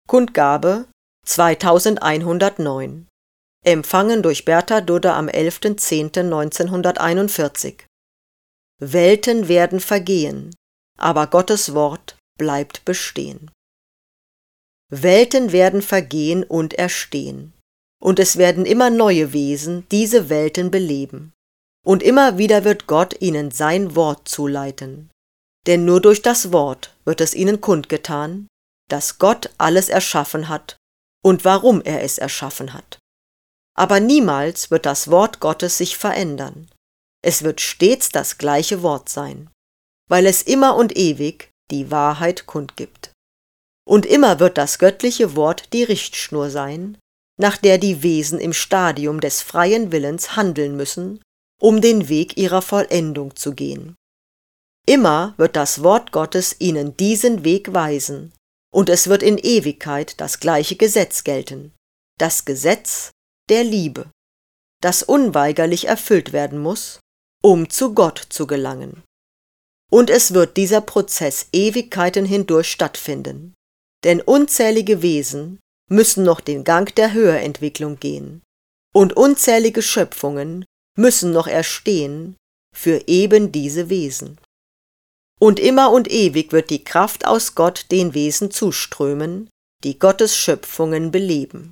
Kundgabe 2109. Empfangen durch Bertha Dudde am 11.10.1941. Welten werden vergehen, aber Gottes Wort bleibt bestehen. Welten werden vergehen und erstehen, und es werden immer neue Wesen diese Welten beleben, und immer wieder wird Gott ihnen sein Wort zuleiten, denn nur durch das Wort wird es ihnen kundgetan, dass Gott alles erschaffen hat und warum er es erschaffen hat. Aber niemals wird das Wort Gottes sich verändern. Es wird stets das gleiche Wort sein, weil es immer und ewig die Wahrheit kundgibt. Und immer wird das göttliche Wort die Richtschnur sein, nach der die Wesen im Stadium des freien Willens handeln müssen, um den Weg ihrer Vollendung zu gehen. Immer wird das Wort Gottes ihnen diesen Weg weisen, und es wird in Ewigkeit das gleiche Gesetz gelten, das Gesetz der Liebe, das unweigerlich erfüllt werden muss, um zu Gott zu gelangen. Und es wird dieser Prozess Ewigkeiten hindurch stattfinden, denn unzählige Wesen müssen noch den Gang der Höherentwicklung gehen, und unzählige Schöpfungen müssen noch erstehen für eben diese Wesen. Und immer und ewig wird die Kraft aus Gott den Wesen zuströmen, die Gottes Schöpfungen beleben.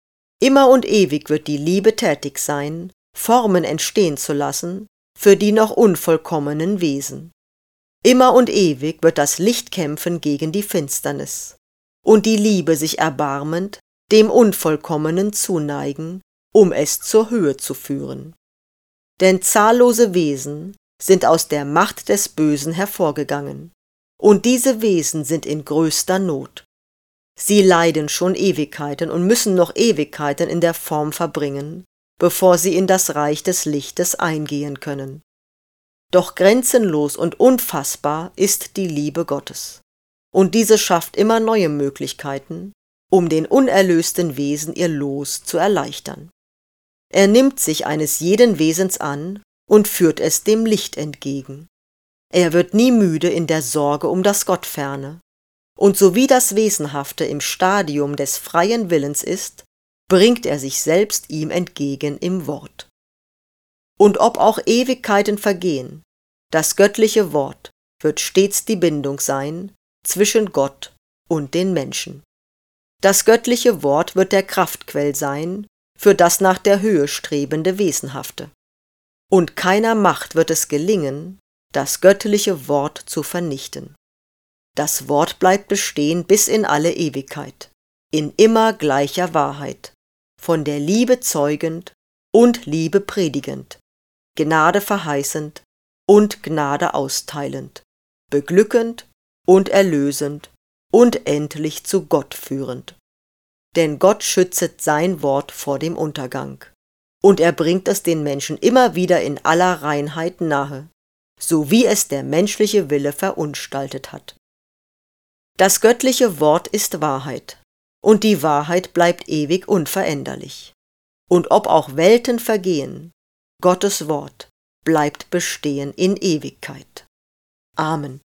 Immer und ewig wird die Liebe tätig sein, Formen entstehen zu lassen für die noch unvollkommenen Wesen. Immer und ewig wird das Licht kämpfen gegen die Finsternis und die Liebe sich erbarmend dem Unvollkommenen zuneigen, um es zur Höhe zu führen. Denn zahllose Wesen sind aus der Macht des Bösen hervorgegangen, und diese Wesen sind in größter Not. Sie leiden schon Ewigkeiten und müssen noch Ewigkeiten in der Form verbringen, bevor sie in das Reich des Lichtes eingehen können. Doch grenzenlos und unfassbar ist die Liebe Gottes, und diese schafft immer neue Möglichkeiten, um den unerlösten Wesen ihr Los zu erleichtern. Er nimmt sich eines jeden Wesens an und führt es dem Licht entgegen. Er wird nie müde in der Sorge um das Gottferne, und so wie das Wesenhafte im Stadium des freien Willens ist, bringt er sich selbst ihm entgegen im Wort. Und ob auch Ewigkeiten vergehen, das göttliche Wort wird stets die Bindung sein zwischen Gott und den Menschen. Das göttliche Wort wird der Kraftquell sein für das nach der Höhe strebende Wesenhafte. Und keiner Macht wird es gelingen, das göttliche Wort zu vernichten. Das Wort bleibt bestehen bis in alle Ewigkeit, in immer gleicher Wahrheit, von der Liebe zeugend und Liebe predigend, Gnade verheißend und Gnade austeilend, beglückend und erlösend und endlich zu Gott führend. Denn Gott schützet sein Wort vor dem Untergang, und er bringt es den Menschen immer wieder in aller Reinheit nahe, so wie es der menschliche Wille verunstaltet hat. Das göttliche Wort ist Wahrheit, und die Wahrheit bleibt ewig unveränderlich. Und ob auch Welten vergehen, Gottes Wort bleibt bestehen in Ewigkeit. Amen.